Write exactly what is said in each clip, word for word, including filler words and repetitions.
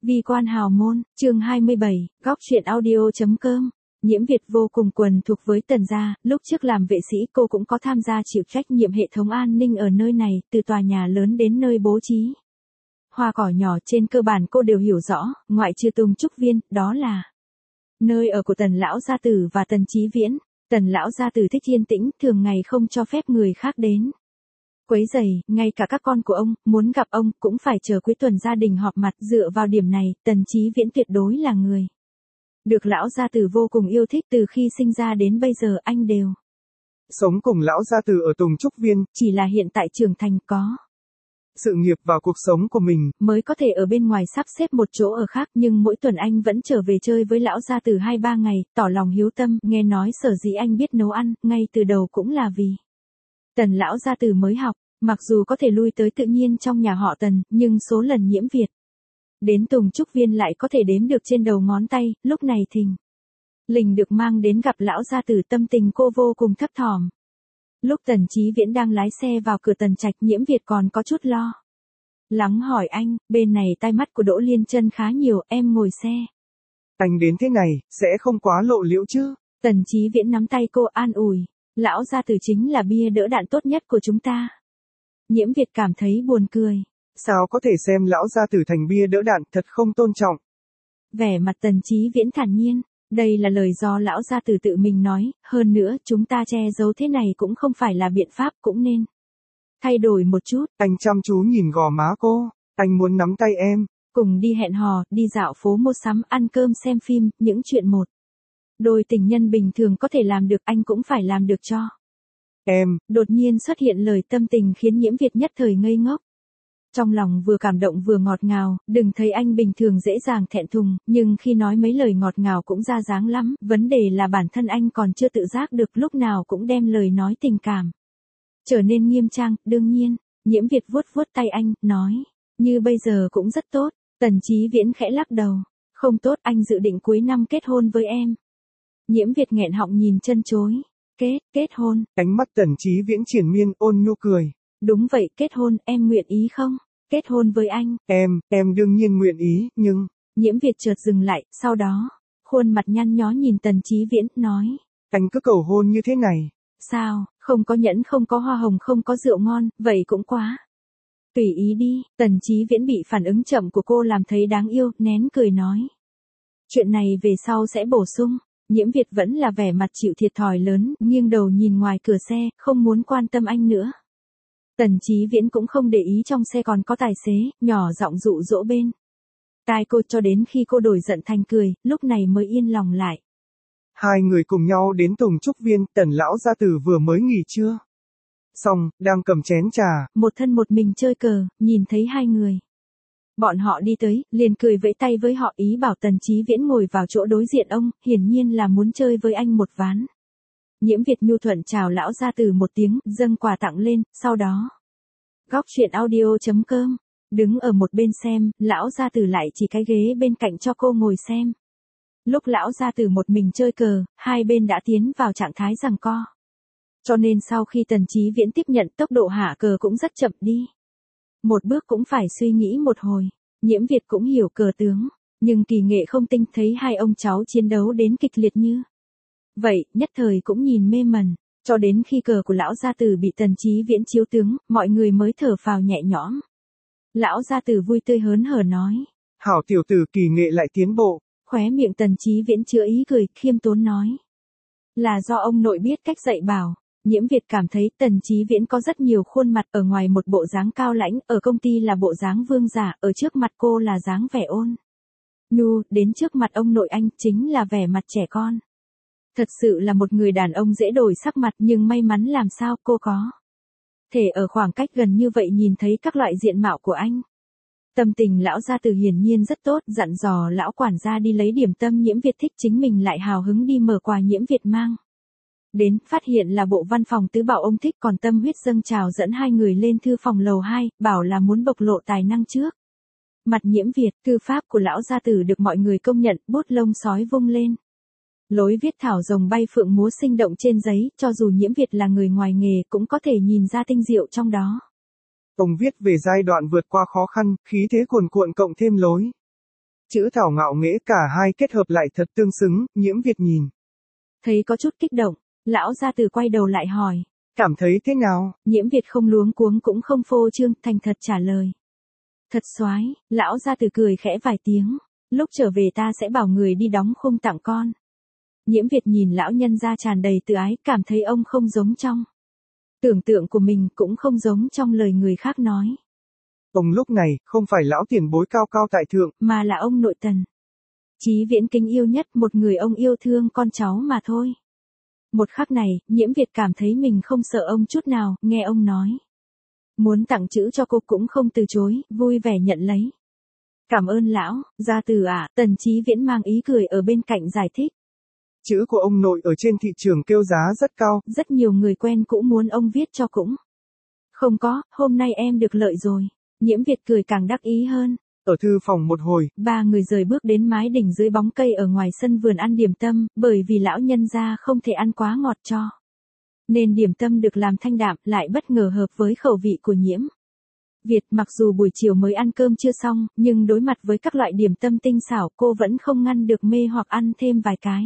Vi quan hào môn, chương hai mươi bảy, góc truyện audio.com. Nhiễm Việt vô cùng quần thuộc với Tần gia, lúc trước làm vệ sĩ cô cũng có tham gia chịu trách nhiệm hệ thống an ninh ở nơi này, từ tòa nhà lớn đến nơi bố trí hoa cỏ nhỏ trên cơ bản cô đều hiểu rõ, ngoại trừ Tùng Trúc Viên, đó là nơi ở của Tần lão gia tử và Tần Chí Viễn. Tần lão gia tử thích yên tĩnh, thường ngày không cho phép người khác đến quấy rầy, ngay cả các con của ông, muốn gặp ông, cũng phải chờ cuối tuần gia đình họp mặt. Dựa vào điểm này, Tần Chí Viễn tuyệt đối là người được lão gia tử vô cùng yêu thích. Từ khi sinh ra đến bây giờ anh đều sống cùng lão gia tử ở Tùng Trúc Viên, chỉ là hiện tại trưởng thành có sự nghiệp và cuộc sống của mình, mới có thể ở bên ngoài sắp xếp một chỗ ở khác, nhưng mỗi tuần anh vẫn trở về chơi với lão gia tử hai ba ngày, tỏ lòng hiếu tâm. Nghe nói sở dĩ anh biết nấu ăn, ngay từ đầu cũng là vì Tần lão gia tử mới học. Mặc dù có thể lui tới tự nhiên trong nhà họ Tần, nhưng số lần Nhiễm Việt đến Tùng Trúc Viên lại có thể đếm được trên đầu ngón tay. Lúc này thình lình được mang đến gặp lão gia tử, tâm tình cô vô cùng thấp thỏm. Lúc Tần Chí Viễn đang lái xe vào cửa Tần trạch, Nhiễm Việt còn có chút lo lắng hỏi anh, bên này tai mắt của Đỗ Liên Chân khá nhiều, em ngồi xe. Anh đến thế này, sẽ không quá lộ liễu chứ? Tần Chí Viễn nắm tay cô an ủi, lão gia tử chính là bia đỡ đạn tốt nhất của chúng ta. Nhiễm Việt cảm thấy buồn cười. Sao có thể xem lão gia tử thành bia đỡ đạn, thật không tôn trọng. Vẻ mặt Tần Chí Viễn thản nhiên, đây là lời do lão gia tử tự mình nói, hơn nữa chúng ta che giấu thế này cũng không phải là biện pháp, cũng nên thay đổi một chút. Anh chăm chú nhìn gò má cô, anh muốn nắm tay em. Cùng đi hẹn hò, đi dạo phố mua sắm, ăn cơm xem phim, những chuyện một đôi tình nhân bình thường có thể làm được, anh cũng phải làm được cho em. Đột nhiên xuất hiện lời tâm tình khiến Nhiễm Việt nhất thời ngây ngốc. Trong lòng vừa cảm động vừa ngọt ngào, đừng thấy anh bình thường dễ dàng thẹn thùng, nhưng khi nói mấy lời ngọt ngào cũng ra dáng lắm, vấn đề là bản thân anh còn chưa tự giác được, lúc nào cũng đem lời nói tình cảm trở nên nghiêm trang. Đương nhiên, Nhiễm Việt vuốt vuốt tay anh, nói, như bây giờ cũng rất tốt. Tần Chí Viễn khẽ lắc đầu, không tốt, anh dự định cuối năm kết hôn với em. Nhiễm Việt nghẹn họng nhìn chân chối, kết, kết hôn. Ánh mắt Tần Chí Viễn triền miên, ôn nhu cười. Đúng vậy, kết hôn, em nguyện ý không? Kết hôn với anh. Em, em đương nhiên nguyện ý, nhưng... Nhiễm Việt chợt dừng lại, sau đó, khuôn mặt nhăn nhó nhìn Tần Chí Viễn, nói. Anh cứ cầu hôn như thế này. Sao, không có nhẫn, không có hoa hồng, không có rượu ngon, vậy cũng quá. Tùy ý đi. Tần Chí Viễn bị phản ứng chậm của cô làm thấy đáng yêu, nén cười nói. Chuyện này về sau sẽ bổ sung. Nhiễm Việt vẫn là vẻ mặt chịu thiệt thòi lớn, nghiêng đầu nhìn ngoài cửa xe, không muốn quan tâm anh nữa. Tần Chí Viễn cũng không để ý trong xe còn có tài xế, nhỏ giọng dụ dỗ bên tai cô, cho đến khi cô đổi giận thành cười, lúc này mới yên lòng lại. Hai người cùng nhau đến Tùng Trúc Viên, Tần lão gia tử vừa mới nghỉ trưa xong, đang cầm chén trà, một thân một mình chơi cờ. Nhìn thấy hai người bọn họ đi tới, liền cười vẫy tay với họ, ý bảo Tần Chí Viễn ngồi vào chỗ đối diện ông, hiển nhiên là muốn chơi với anh một ván. Nhiễm Việt nhu thuận chào lão gia tử một tiếng, dâng quà tặng lên, sau đó góc truyện audio.com. Đứng ở một bên xem, lão gia tử lại chỉ cái ghế bên cạnh cho cô ngồi xem. Lúc lão gia tử một mình chơi cờ, hai bên đã tiến vào trạng thái giằng co. Cho nên sau khi Tần Chí Viễn tiếp nhận, tốc độ hạ cờ cũng rất chậm đi. Một bước cũng phải suy nghĩ một hồi. Nhiễm Việt cũng hiểu cờ tướng, nhưng kỳ nghệ không tinh, thấy hai ông cháu chiến đấu đến kịch liệt như vậy, nhất thời cũng nhìn mê mẩn. Cho đến khi cờ của lão gia tử bị Tần Chí Viễn chiếu tướng, mọi người mới thở phào nhẹ nhõm. Lão gia tử vui tươi hớn hở nói. Hảo tiểu tử, kỳ nghệ lại tiến bộ. Khóe miệng Tần Chí Viễn chữa ý cười, khiêm tốn nói. Là do ông nội biết cách dạy bảo. Nhiễm Việt cảm thấy Tần Chí Viễn có rất nhiều khuôn mặt, ở ngoài một bộ dáng cao lãnh, ở công ty là bộ dáng vương giả, ở trước mặt cô là dáng vẻ ôn nhu, đến trước mặt ông nội anh chính là vẻ mặt trẻ con. Thật sự là một người đàn ông dễ đổi sắc mặt, nhưng may mắn làm sao cô có thể ở khoảng cách gần như vậy nhìn thấy các loại diện mạo của anh. Tâm tình lão gia tử hiển nhiên rất tốt, dặn dò lão quản gia đi lấy điểm tâm. Nhiễm Việt thích, chính mình lại hào hứng đi mở quà. Nhiễm Việt mang đến, phát hiện là bộ văn phòng tứ bảo ông thích, còn tâm huyết dâng trào dẫn hai người lên thư phòng lầu hai, bảo là muốn bộc lộ tài năng trước mặt Nhiễm Việt. Thư pháp của lão gia tử được mọi người công nhận, bút lông sói vung lên, lối viết thảo rồng bay phượng múa sinh động trên giấy, cho dù Nhiễm Việt là người ngoài nghề cũng có thể nhìn ra tinh diệu trong đó. Ông viết về giai đoạn vượt qua khó khăn, khí thế cuồn cuộn cộng thêm lối Chữ thảo ngạo nghễ cả hai kết hợp lại thật tương xứng, Nhiễm Việt nhìn. Thấy có chút kích động, lão gia tử quay đầu lại hỏi. Cảm thấy thế nào? Nhiễm Việt không luống cuống cũng không phô trương, thành thật trả lời. Thật soái, lão gia tử cười khẽ vài tiếng. Lúc trở về ta sẽ bảo người đi đóng khung tặng con. Nhiễm Việt nhìn lão nhân gia tràn đầy tự ái, cảm thấy ông không giống trong tưởng tượng của mình, cũng không giống trong lời người khác nói. Ông lúc này, không phải lão tiền bối cao cao tại thượng, mà là ông nội Tần Chí Viễn kính yêu nhất, một người ông yêu thương con cháu mà thôi. Một khắc này, Nhiễm Việt cảm thấy mình không sợ ông chút nào, nghe ông nói. Muốn tặng chữ cho cô cũng không từ chối, vui vẻ nhận lấy. Cảm ơn lão, gia tử ạ, Tần Chí Viễn mang ý cười ở bên cạnh giải thích. Chữ của ông nội ở trên thị trường kêu giá rất cao. Rất nhiều người quen cũ muốn ông viết cho cũng. Không có, hôm nay em được lợi rồi. Nhiễm Việt cười càng đắc ý hơn. Ở thư phòng một hồi, ba người rời bước đến mái đỉnh dưới bóng cây ở ngoài sân vườn ăn điểm tâm, bởi vì lão nhân gia không thể ăn quá ngọt cho. Nên điểm tâm được làm thanh đạm, lại bất ngờ hợp với khẩu vị của Nhiễm Việt. Mặc dù buổi chiều mới ăn cơm chưa xong, nhưng đối mặt với các loại điểm tâm tinh xảo, cô vẫn không ngăn được mê hoặc ăn thêm vài cái.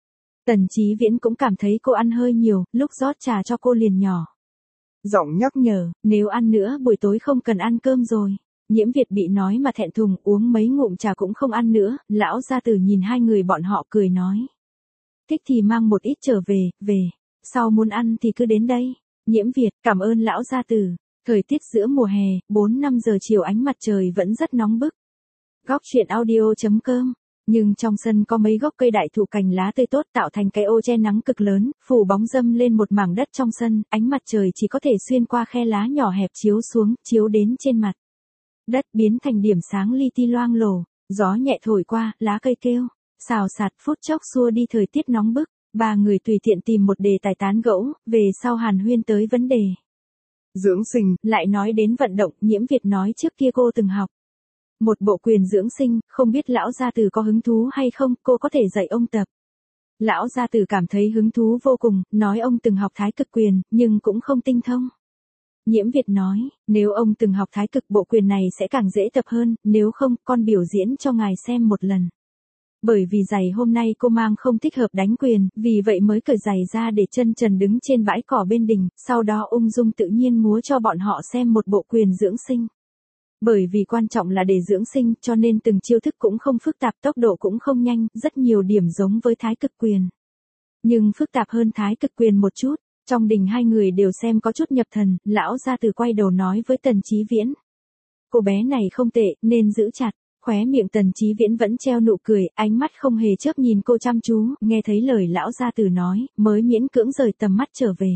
Tần Chí Viễn cũng cảm thấy cô ăn hơi nhiều, lúc rót trà cho cô liền nhỏ giọng nhắc nhở, nếu ăn nữa buổi tối không cần ăn cơm rồi. Nhiễm Việt bị nói mà thẹn thùng, uống mấy ngụm trà cũng không ăn nữa. Lão gia tử nhìn hai người bọn họ cười nói. Thích thì mang một ít trở về, về. Sau muốn ăn thì cứ đến đây. Nhiễm Việt, cảm ơn lão gia tử. Thời tiết giữa mùa hè, bốn năm giờ chiều ánh mặt trời vẫn rất nóng bức. Góc truyện audio chấm com. Nhưng trong sân có mấy gốc cây đại thụ cành lá tươi tốt tạo thành cái ô che nắng cực lớn, phủ bóng râm lên một mảng đất trong sân, ánh mặt trời chỉ có thể xuyên qua khe lá nhỏ hẹp chiếu xuống, chiếu đến trên mặt đất biến thành điểm sáng li ti loang lổ. Gió nhẹ thổi qua, lá cây kêu xào xạc, phút chốc xua đi thời tiết nóng bức. Ba người tùy tiện tìm một đề tài tán gẫu, về sau hàn huyên tới vấn đề dưỡng sinh, lại nói đến vận động. Nhiễm Việt nói trước kia cô từng học một bộ quyền dưỡng sinh, không biết lão gia tử có hứng thú hay không, cô có thể dạy ông tập. Lão gia tử cảm thấy hứng thú vô cùng, nói ông từng học thái cực quyền, nhưng cũng không tinh thông. Nhiễm Việt nói, nếu ông từng học thái cực bộ quyền này sẽ càng dễ tập hơn, nếu không, con biểu diễn cho ngài xem một lần. Bởi vì giày hôm nay cô mang không thích hợp đánh quyền, vì vậy mới cởi giày ra để chân trần đứng trên bãi cỏ bên đình, sau đó ung dung tự nhiên múa cho bọn họ xem một bộ quyền dưỡng sinh. Bởi vì quan trọng là để dưỡng sinh, cho nên từng chiêu thức cũng không phức tạp, tốc độ cũng không nhanh, rất nhiều điểm giống với thái cực quyền. Nhưng phức tạp hơn thái cực quyền một chút. Trong đình hai người đều xem có chút nhập thần, lão gia tử quay đầu nói với Tần Chí Viễn. Cô bé này không tệ, nên giữ chặt. Khóe miệng Tần Chí Viễn vẫn treo nụ cười, ánh mắt không hề chớp nhìn cô chăm chú, nghe thấy lời lão gia tử nói, mới miễn cưỡng rời tầm mắt trở về.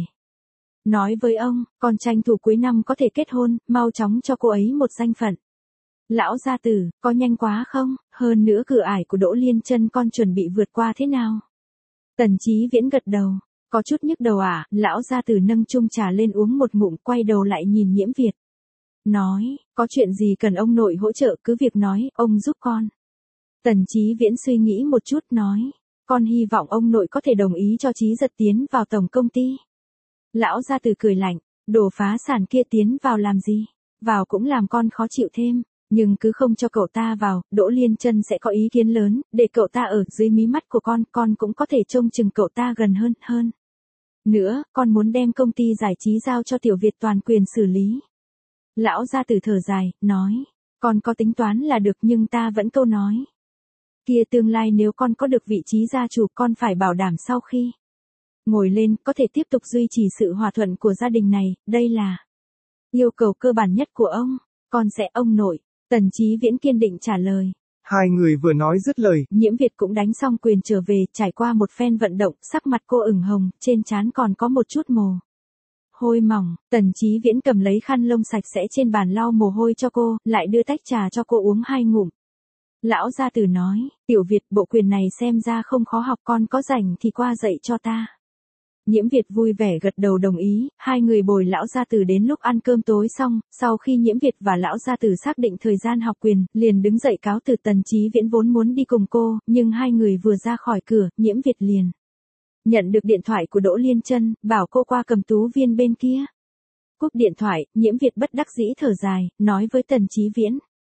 Nói với ông, con tranh thủ cuối năm có thể kết hôn, mau chóng cho cô ấy một danh phận. Lão gia tử, có nhanh quá không? Hơn nữa cửa ải của Đỗ Liên Chân con chuẩn bị vượt qua thế nào? Tần Chí Viễn gật đầu. Có chút nhức đầu à? Lão gia tử nâng chung trà lên uống một ngụm, quay đầu lại nhìn Nhiễm Việt. Nói, có chuyện gì cần ông nội hỗ trợ cứ việc nói, ông giúp con. Tần Chí Viễn suy nghĩ một chút nói, con hy vọng ông nội có thể đồng ý cho Chí Giật tiến vào tổng công ty. Lão gia tử cười lạnh, đồ phá sản kia tiến vào làm gì? Vào cũng làm con khó chịu thêm, nhưng cứ không cho cậu ta vào, Đỗ Liên Chân sẽ có ý kiến lớn, để cậu ta ở dưới mí mắt của con, con cũng có thể trông chừng cậu ta gần hơn, hơn. Nữa, con muốn đem công ty giải trí giao cho Tiểu Việt toàn quyền xử lý. Lão gia tử thở dài, nói, con có tính toán là được nhưng ta vẫn câu nói. Kia tương lai nếu con có được vị trí gia chủ con phải bảo đảm sau khi ngồi lên có thể tiếp tục duy trì sự hòa thuận của gia đình này, đây là yêu cầu cơ bản nhất của ông, con sẽ ông nội. Tần Chí Viễn kiên định trả lời. Hai người vừa nói dứt lời, Nhiễm Việt cũng đánh xong quyền trở về, trải qua một phen vận động, sắc mặt cô ửng hồng, trên trán còn có một chút mồ hôi mỏng. Tần Chí Viễn cầm lấy khăn lông sạch sẽ trên bàn lau mồ hôi cho cô, lại đưa tách trà cho cô uống hai ngụm. Lão gia tử nói, Tiểu Việt bộ quyền này xem ra không khó học, con có rảnh thì qua dạy cho ta. Nhiễm Việt vui vẻ gật đầu đồng ý, hai người bồi lão gia tử đến lúc ăn cơm tối xong, sau khi Nhiễm Việt và lão gia tử xác định thời gian học quyền, liền đứng dậy cáo từ. Tần Chí Viễn vốn muốn đi cùng cô, nhưng hai người vừa ra khỏi cửa, Nhiễm Việt liền nhận được điện thoại của Đỗ Liên Chân, bảo cô qua cầm tú viên bên kia. Cúp điện thoại, Nhiễm Việt bất đắc dĩ thở dài, nói với Tần Chí Viễn.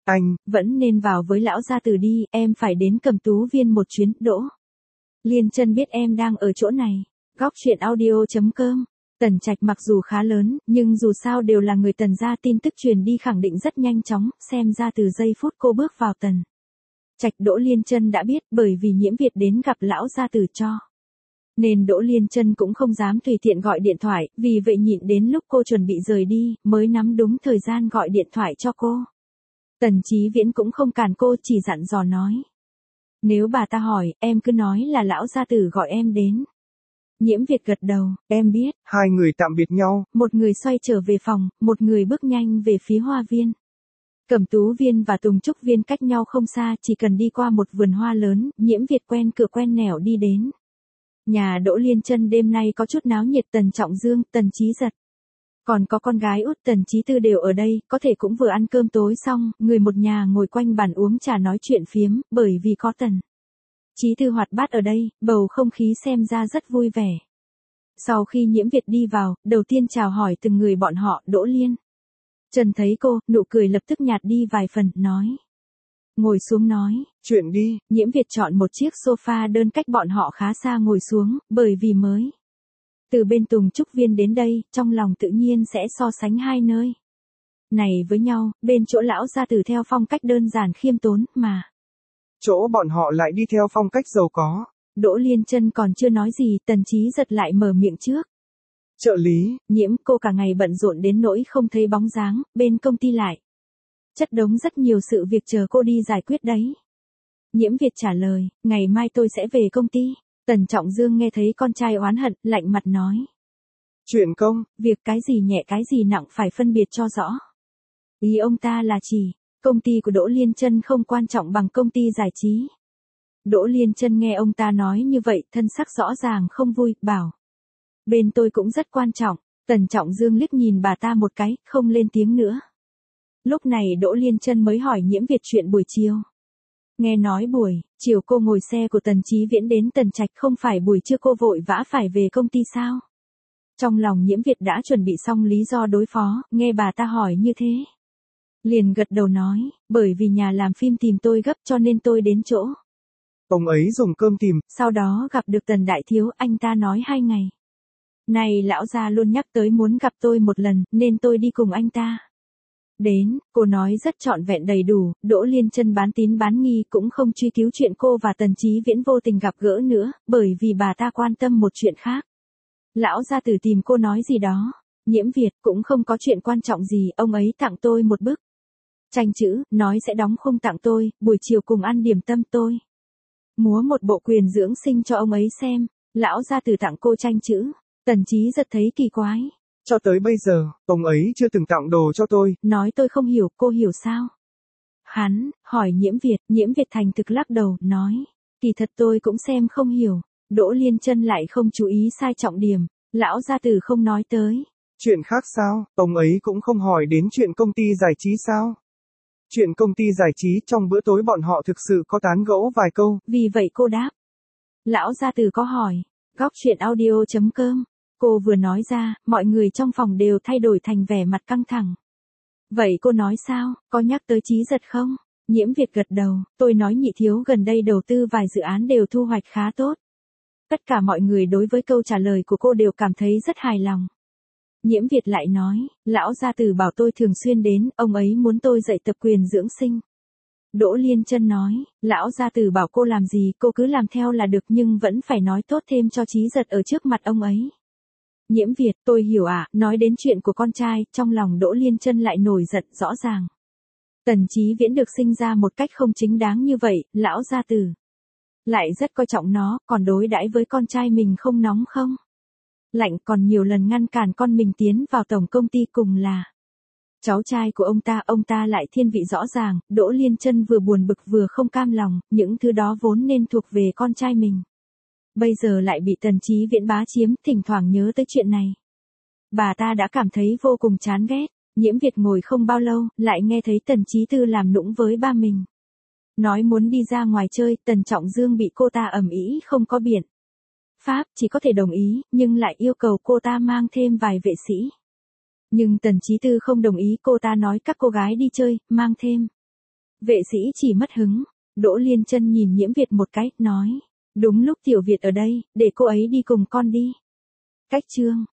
Anh, vẫn nên vào với lão gia tử đi, em phải đến Cẩm Tú Viên một chuyến, Đỗ Liên Chân biết em đang ở chỗ này. Góc truyện audio chấm com. Tần Trạch mặc dù khá lớn, nhưng dù sao đều là người Tần gia, tin tức truyền đi khẳng định rất nhanh chóng, xem ra từ giây phút cô bước vào Tần Trạch Đỗ Liên Chân đã biết, bởi vì Nhiễm Việt đến gặp lão gia tử cho. Nên Đỗ Liên Chân cũng không dám tùy tiện gọi điện thoại, vì vậy nhịn đến lúc cô chuẩn bị rời đi, mới nắm đúng thời gian gọi điện thoại cho cô. Tần Chí Viễn cũng không cản cô, chỉ dặn dò nói. Nếu bà ta hỏi, em cứ nói là lão gia tử gọi em đến. Nhiễm Việt gật đầu, em biết. Hai người tạm biệt nhau. Một người xoay trở về phòng, một người bước nhanh về phía hoa viên. Cẩm Tú Viên và Tùng Trúc Viên cách nhau không xa, chỉ cần đi qua một vườn hoa lớn, Nhiễm Việt quen cửa quen nẻo đi đến. Nhà Đỗ Liên Chân đêm nay có chút náo nhiệt, Tần Trọng Dương, Tần Chí Giật. Còn có con gái út Tần Chí Tư đều ở đây, có thể cũng vừa ăn cơm tối xong, người một nhà ngồi quanh bàn uống trà nói chuyện phiếm, bởi vì có Tần Chí Tư hoạt bát ở đây, bầu không khí xem ra rất vui vẻ. Sau khi Nhiễm Việt đi vào, đầu tiên chào hỏi từng người bọn họ, Đỗ Liên Chân thấy cô, nụ cười lập tức nhạt đi vài phần, nói. Ngồi xuống nói. Chuyện đi. Nhiễm Việt chọn một chiếc sofa đơn cách bọn họ khá xa ngồi xuống, bởi vì mới từ bên Tùng Trúc Viên đến đây, trong lòng tự nhiên sẽ so sánh hai nơi này với nhau, bên chỗ lão gia tử theo phong cách đơn giản khiêm tốn, mà chỗ bọn họ lại đi theo phong cách giàu có. Đỗ Liên Chân còn chưa nói gì, Tần Chí Giật lại mở miệng trước. Trợ lý. Nhiễm, cô cả ngày bận rộn đến nỗi không thấy bóng dáng, bên công ty lại chất đống rất nhiều sự việc chờ cô đi giải quyết đấy. Nhiễm Việt trả lời, ngày mai tôi sẽ về công ty. Tần Trọng Dương nghe thấy con trai oán hận, lạnh mặt nói. Chuyện công, việc cái gì nhẹ cái gì nặng phải phân biệt cho rõ. Ý ông ta là chỉ, công ty của Đỗ Liên Chân không quan trọng bằng công ty giải trí. Đỗ Liên Chân nghe ông ta nói như vậy, thân sắc rõ ràng không vui, bảo. Bên tôi cũng rất quan trọng. Tần Trọng Dương liếc nhìn bà ta một cái, không lên tiếng nữa. Lúc này Đỗ Liên Chân mới hỏi Nhiễm Việt chuyện buổi chiều. Nghe nói buổi chiều cô ngồi xe của Tần Chí Viễn đến Tần Trạch, không phải buổi trưa cô vội vã phải về công ty sao? Trong lòng Nhiễm Việt đã chuẩn bị xong lý do đối phó, nghe bà ta hỏi như thế. Liền gật đầu nói, bởi vì nhà làm phim tìm tôi gấp cho nên tôi đến chỗ. Ông ấy dùng cơm tìm. Sau đó gặp được Tần Đại Thiếu, anh ta nói hai ngày này lão gia luôn nhắc tới muốn gặp tôi một lần, nên tôi đi cùng anh ta. Đến, cô nói rất trọn vẹn đầy đủ, Đỗ Liên Chân bán tín bán nghi cũng không truy cứu chuyện cô và Tần Chí Viễn vô tình gặp gỡ nữa, bởi vì bà ta quan tâm một chuyện khác. Lão gia tử tìm cô nói gì đó. Nhiễm Việt cũng không có chuyện quan trọng gì, ông ấy tặng tôi một bức tranh chữ, nói sẽ đóng khung tặng tôi, buổi chiều cùng ăn điểm tâm tôi. Múa một bộ quyền dưỡng sinh cho ông ấy xem, lão gia tử tặng cô tranh chữ. Tần Chí Giật thấy kỳ quái. Cho tới bây giờ, ông ấy chưa từng tặng đồ cho tôi. Nói tôi không hiểu, cô hiểu sao? Hắn, hỏi Nhiễm Việt, Nhiễm Việt thành thực lắc đầu, nói. Kỳ thật tôi cũng xem không hiểu. Đỗ Liên Chân lại không chú ý sai trọng điểm. Lão gia tử không nói tới. Chuyện khác sao, ông ấy cũng không hỏi đến chuyện công ty giải trí sao? Chuyện công ty giải trí trong bữa tối bọn họ thực sự có tán gẫu vài câu. Vì vậy cô đáp. Lão gia tử có hỏi. Góc truyện audio chấm com. Cô vừa nói ra, mọi người trong phòng đều thay đổi thành vẻ mặt căng thẳng. Vậy cô nói sao, có nhắc tới Chí Giật không? Nhiễm Việt gật đầu, tôi nói Nhị Thiếu gần đây đầu tư vài dự án đều thu hoạch khá tốt. Tất cả mọi người đối với câu trả lời của cô đều cảm thấy rất hài lòng. Nhiễm Việt lại nói, lão gia tử bảo tôi thường xuyên đến, ông ấy muốn tôi dạy tập quyền dưỡng sinh. Đỗ Liên Chân nói, lão gia tử bảo cô làm gì cô cứ làm theo là được, nhưng vẫn phải nói tốt thêm cho Chí Giật ở trước mặt ông ấy. Nhiễm Việt, tôi hiểu ạ, à, nói đến chuyện của con trai, trong lòng Đỗ Liên Chân lại nổi giận rõ ràng. Tần Chí Viễn được sinh ra một cách không chính đáng như vậy, lão gia tử lại rất coi trọng nó, còn đối đãi với con trai mình không nóng không lạnh, còn nhiều lần ngăn cản con mình tiến vào tổng công ty cùng là cháu trai của ông ta, ông ta lại thiên vị rõ ràng. Đỗ Liên Chân vừa buồn bực vừa không cam lòng, những thứ đó vốn nên thuộc về con trai mình. Bây giờ lại bị Tần Chí Viễn bá chiếm, thỉnh thoảng nhớ tới chuyện này. Bà ta đã cảm thấy vô cùng chán ghét. Nhiễm Việt ngồi không bao lâu, lại nghe thấy Tần Chí Tư làm nũng với ba mình. Nói muốn đi ra ngoài chơi, Tần Trọng Dương bị cô ta ầm ĩ không có biện pháp, chỉ có thể đồng ý, nhưng lại yêu cầu cô ta mang thêm vài vệ sĩ. Nhưng Tần Chí Tư không đồng ý, cô ta nói các cô gái đi chơi, mang thêm Vệ sĩ chỉ mất hứng. Đỗ Liên Chân nhìn Nhiễm Việt một cái, nói. Đúng lúc Tiểu Việt ở đây, để cô ấy đi cùng con đi. Cách chương.